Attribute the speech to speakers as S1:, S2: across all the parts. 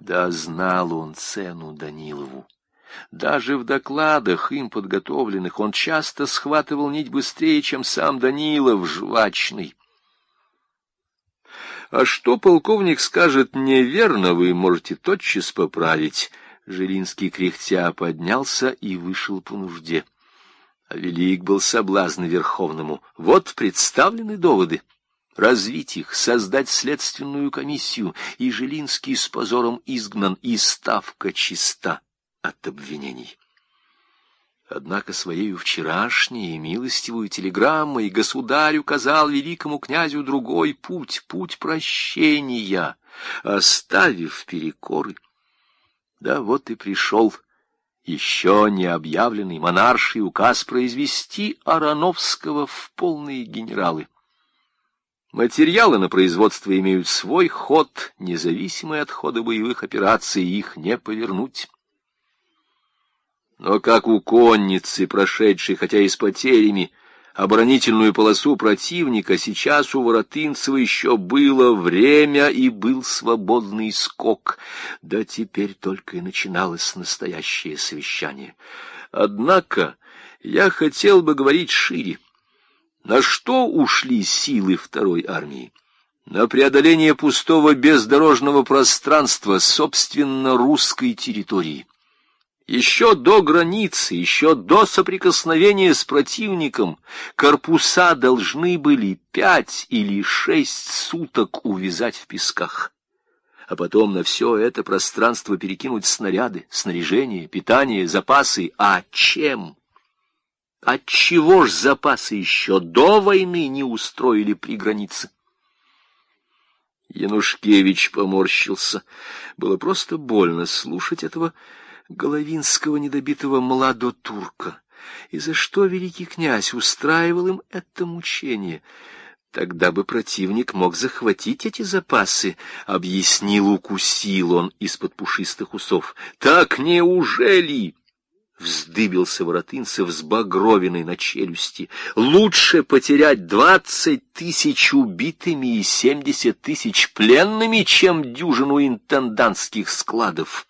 S1: Да знал он цену Данилову. Даже в докладах, им подготовленных, он часто схватывал нить быстрее, чем сам Данилов, жвачный. А что полковник скажет неверно, вы можете тотчас поправить. Жилинский кряхтя поднялся и вышел по нужде. А велик был соблазн Верховному. Вот представлены доводы. Развить их, создать следственную комиссию, и Жилинский с позором изгнан, и ставка чиста от обвинений. Однако своею вчерашней милостивую телеграммой государь указал великому князю другой путь, путь прощения, оставив перекоры. Да вот и пришел еще не объявленный монарший указ произвести Ароновского в полные генералы. Материалы на производство имеют свой ход, независимый от хода боевых операций, их не повернуть. Но как у конницы, прошедшей, хотя и с потерями, оборонительную полосу противника, сейчас у Воротынцева еще было время и был свободный скок. Да теперь только и начиналось настоящее совещание. Однако я хотел бы говорить шире. На что ушли силы второй армии? На преодоление пустого бездорожного пространства, собственно, русской территории. Еще до границы, еще до соприкосновения с противником корпуса должны были 5 или 6 суток увязать в песках, а потом на все это пространство перекинуть снаряды, снаряжение, питание, запасы. А чем? Отчего ж запасы еще до войны не устроили при границе? Янушкевич поморщился. Было просто больно слушать этого головинского недобитого младотурка. И за что великий князь устраивал им это мучение? Тогда бы противник мог захватить эти запасы, объяснил, укусил он из-под пушистых усов. Так неужели? Вздыбился Воротынцев с багровиной на челюсти. Лучше потерять 20 тысяч убитыми и 70 тысяч пленными, чем дюжину интендантских складов.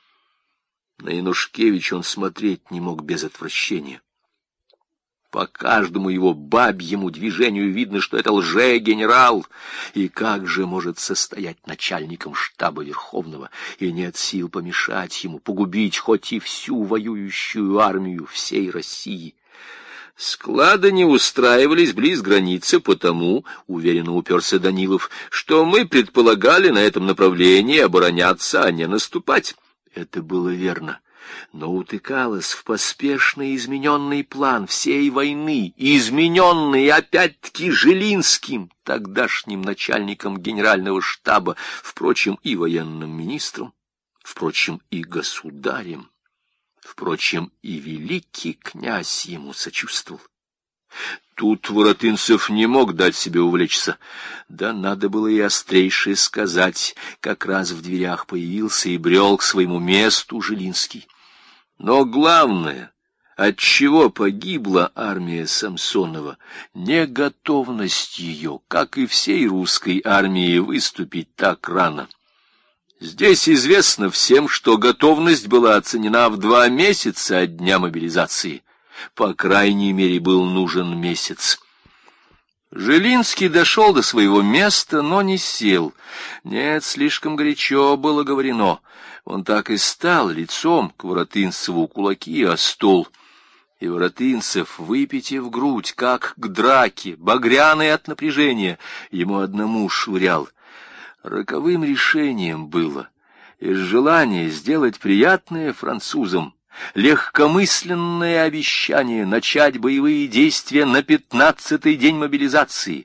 S1: На Янушкевича он смотреть не мог без отвращения. По каждому его бабьему движению видно, что это лже-генерал. И как же может состоять начальником штаба Верховного, и нет сил помешать ему, погубить хоть и всю воюющую армию всей России? Склады не устраивались близ границы потому, уверенно уперся Данилов, что мы предполагали на этом направлении обороняться, а не наступать. Это было верно. Но утыкалось в поспешно измененный план всей войны, измененный опять-таки Жилинским, тогдашним начальником генерального штаба, впрочем, и военным министром, впрочем, и государем, впрочем, и великий князь ему сочувствовал. Тут Воротынцев не мог дать себе увлечься. Да надо было и острейшее сказать, как раз в дверях появился и брел к своему месту Жилинский. Но главное, отчего погибла армия Самсонова, не готовность ее, как и всей русской армии, выступить так рано. Здесь известно всем, что готовность была оценена в 2 месяца от дня мобилизации. По крайней мере, был нужен месяц. Жилинский дошел до своего места, но не сел. Нет, слишком горячо было говорено. Он так и стал лицом к Воротынцеву, кулаки о стол. И Воротынцев, выпитив грудь, как к драке, багряный от напряжения, ему одному швырял. Роковым решением было из желания сделать приятное французам легкомысленное обещание начать боевые действия на 15-й день мобилизации,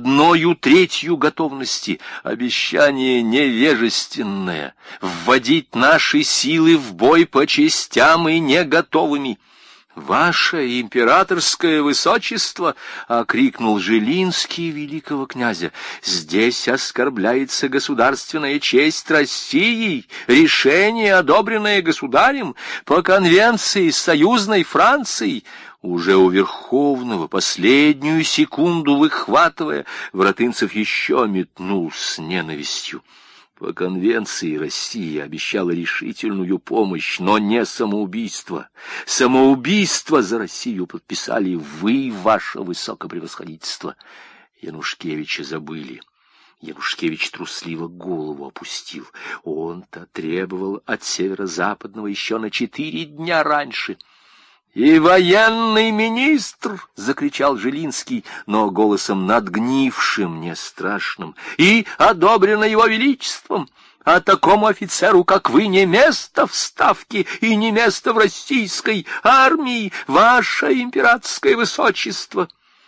S1: 1/3 готовности, обещание невежественное, вводить наши силы в бой по частям и не готовыми. «Ваше императорское высочество!» — окрикнул Жилинский великого князя. «Здесь оскорбляется государственная честь России, решение, одобренное государем по конвенции с союзной Францией». Уже у Верховного, последнюю секунду выхватывая, Воротынцев еще метнул с ненавистью. По конвенции Россия обещала решительную помощь, но не самоубийство. Самоубийство за Россию подписали вы, ваше высокопревосходительство. Янушкевича забыли. Янушкевич трусливо голову опустил. Он-то требовал от северо-западного еще на 4 дня раньше. «И военный министр!» — закричал Жилинский, но голосом надгнившим, не страшным. «И одобрено его величеством! А такому офицеру, как вы, не место в Ставке и не место в российской армии, ваше императорское высочество!»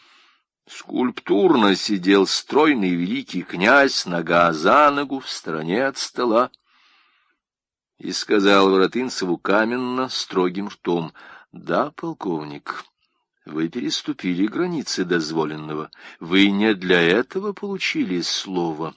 S1: Скульптурно сидел стройный великий князь, нога за ногу, в стороне от стола, и сказал Воротынцеву каменно, строгим ртом: «Да, полковник, вы переступили границы дозволенного. Вы не для этого получили слово».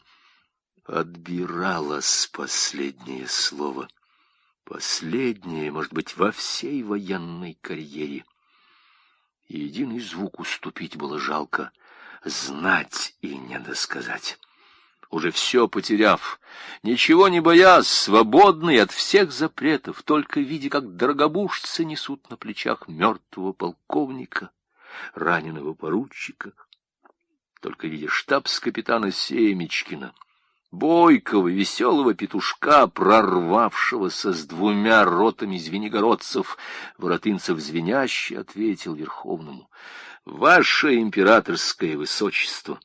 S1: Отбиралось последнее слово. Последнее, может быть, во всей военной карьере. Единый звук уступить было жалко. Знать и не досказать. Уже все потеряв, ничего не боясь, свободный от всех запретов, только видя, как дорогобужцы несут на плечах мертвого полковника, раненого поручика, только видя штабс-капитана Семечкина, бойкого, веселого петушка, прорвавшегося с 2 ротами звенигородцев, Воротынцев звеняще ответил Верховному: «Ваше императорское высочество,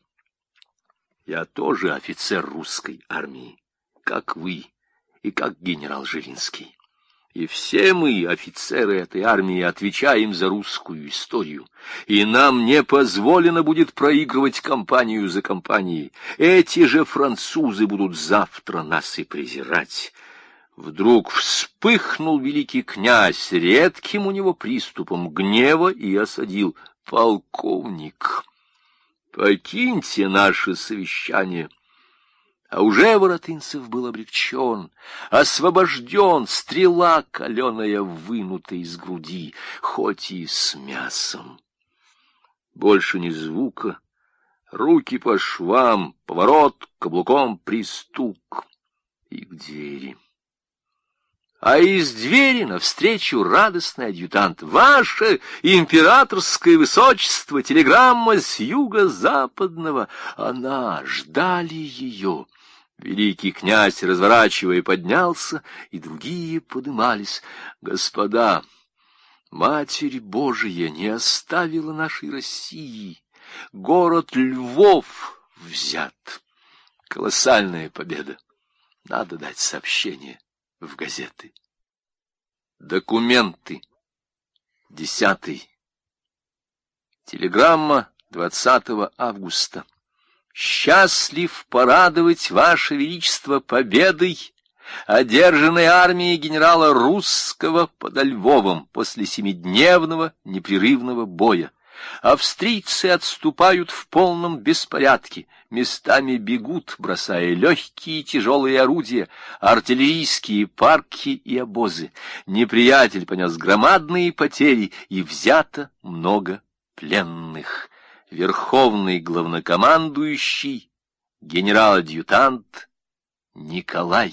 S1: я тоже офицер русской армии, как вы и как генерал Жилинский. И все мы, офицеры этой армии, отвечаем за русскую историю, и нам не позволено будет проигрывать кампанию за кампанией. Эти же французы будут завтра нас и презирать». Вдруг вспыхнул великий князь редким у него приступом гнева и осадил: «Полковник, покиньте наше совещание». А уже Воротынцев был облегчен, освобожден, стрела каленая вынута из груди, хоть и с мясом. Больше ни звука, руки по швам, поворот, каблуком пристук и к двери. А из двери навстречу радостный адъютант: «Ваше императорское высочество, телеграмма с юго-западного». Она, ждали ее. Великий князь, разворачивая, поднялся, и другие подымались. «Господа, Матерь Божия не оставила нашей России. Город Львов взят. Колоссальная победа. Надо дать сообщение в газеты». Документы. 10. Телеграмма 20 августа. «Счастлив порадовать Ваше Величество победой, одержанной армией генерала Русского под Львовом после 7-дневного непрерывного боя. Австрийцы отступают в полном беспорядке, местами бегут, бросая легкие и тяжелые орудия, артиллерийские парки и обозы. Неприятель понес громадные потери, и взято много пленных. Верховный главнокомандующий, генерал-адъютант Николай».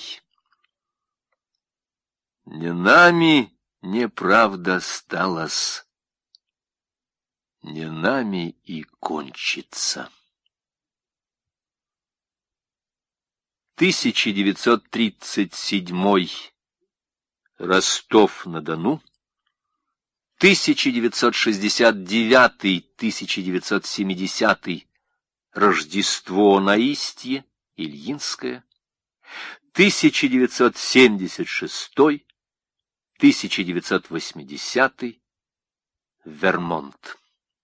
S1: Не нами неправда сталась, не нами и кончится. 1937. Ростов-на-Дону. 1969-1970. Рождество на Истье, Ильинское. 1976-1980. Вермонт.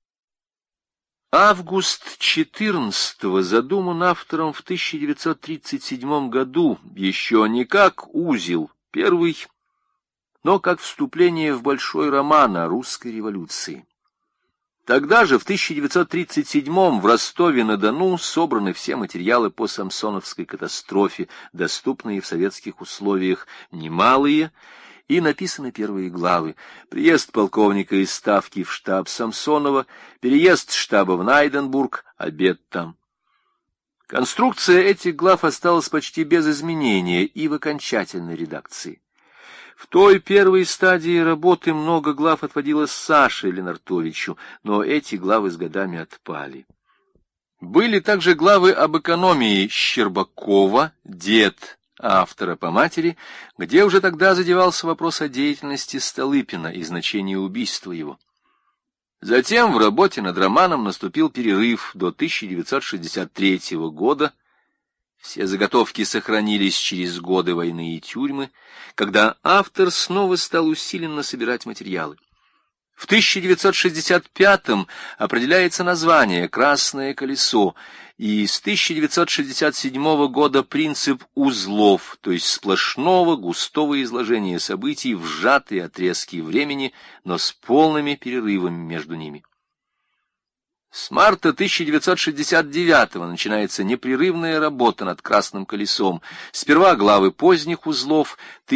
S1: Август 14-го задуман автором в 1937 году еще не как узел первый, но как вступление в большой роман о русской революции. Тогда же, в 1937-м, в Ростове-на-Дону собраны все материалы по Самсоновской катастрофе, доступные в советских условиях, немалые, и написаны первые главы. Приезд полковника из Ставки в штаб Самсонова, переезд штаба в Найденбург, обед там. Конструкция этих глав осталась почти без изменения и в окончательной редакции. В той первой стадии работы много глав отводилось Саше Ленартовичу, но эти главы с годами отпали. Были также главы об экономии Щербакова, дед автора по матери, где уже тогда задевался вопрос о деятельности Столыпина и значении убийства его. Затем в работе над романом наступил перерыв до 1963 года. Все заготовки сохранились через годы войны и тюрьмы, когда автор снова стал усиленно собирать материалы. В 1965-м определяется название «Красное колесо», и с 1967 года принцип узлов, то есть сплошного густого изложения событий в сжатые отрезки времени, но с полными перерывами между ними. С марта 1969-го начинается непрерывная работа над «Красным колесом». Сперва главы поздних узлов,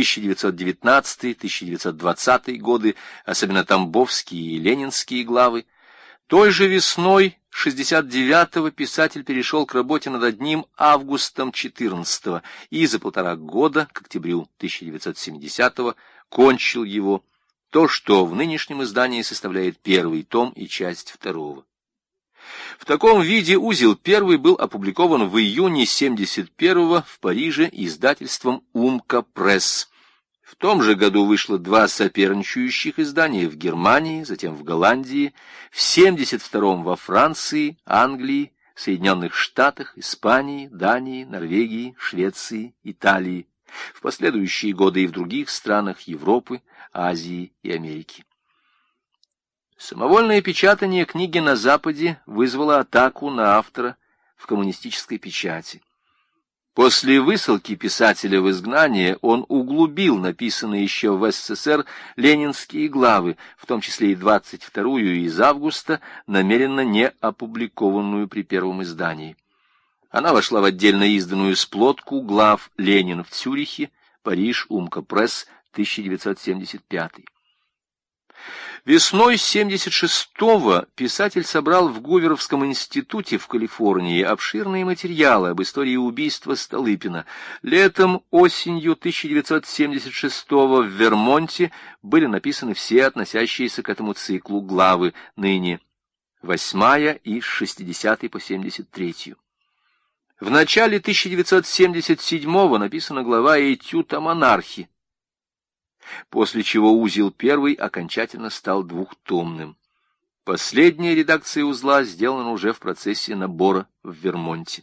S1: 1919-1920 годы, особенно тамбовские и ленинские главы. Той же весной 1969-го писатель перешел к работе над одним августом 14-го и за 1,5 года, к октябрю 1970-го, кончил его, то, что в нынешнем издании составляет первый том и часть второго. В таком виде узел первый был опубликован в июне 1971-го в Париже издательством «Умка Пресс». В том же году вышло 2 соперничающих издания в Германии, затем в Голландии, в 1972-м во Франции, Англии, Соединенных Штатах, Испании, Дании, Норвегии, Швеции, Италии, в последующие годы и в других странах Европы, Азии и Америки. Самовольное печатание книги на Западе вызвало атаку на автора в коммунистической печати. После высылки писателя в изгнание он углубил написанные еще в СССР ленинские главы, в том числе и 22-ю из августа, намеренно не опубликованную при первом издании. Она вошла в отдельно изданную сплотку глав «Ленин в Цюрихе», Париж, Умка Пресс, 1975. Весной 1976-го писатель собрал в Гуверовском институте в Калифорнии обширные материалы об истории убийства Столыпина. Летом, осенью 1976-го в Вермонте были написаны все относящиеся к этому циклу главы, ныне 8-я и с 60 по 73. В начале 1977-го написана глава «Этюд о монархии», после чего узел первый окончательно стал двухтомным. Последняя редакция узла сделана уже в процессе набора в Вермонте.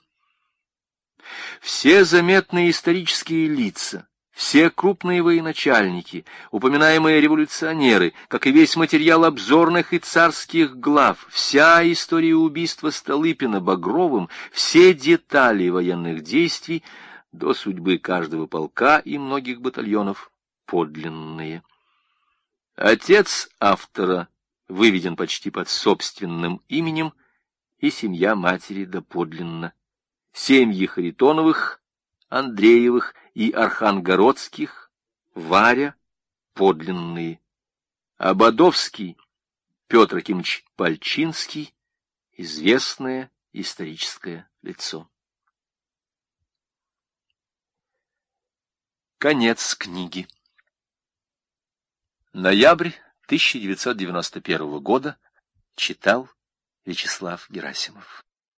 S1: Все заметные исторические лица, все крупные военачальники, упоминаемые революционеры, как и весь материал обзорных и царских глав, вся история убийства Столыпина Багровым, все детали военных действий до судьбы каждого полка и многих батальонов подлинные. Отец автора выведен почти под собственным именем, и семья матери доподлинно. Семьи Харитоновых, Андреевых и Архангородских, Варя, подлинные. Ободовский, Петр Акимович Пальчинский, известное историческое лицо. Конец книги. Ноябрь 1991 года. Читал Вячеслав Герасимов.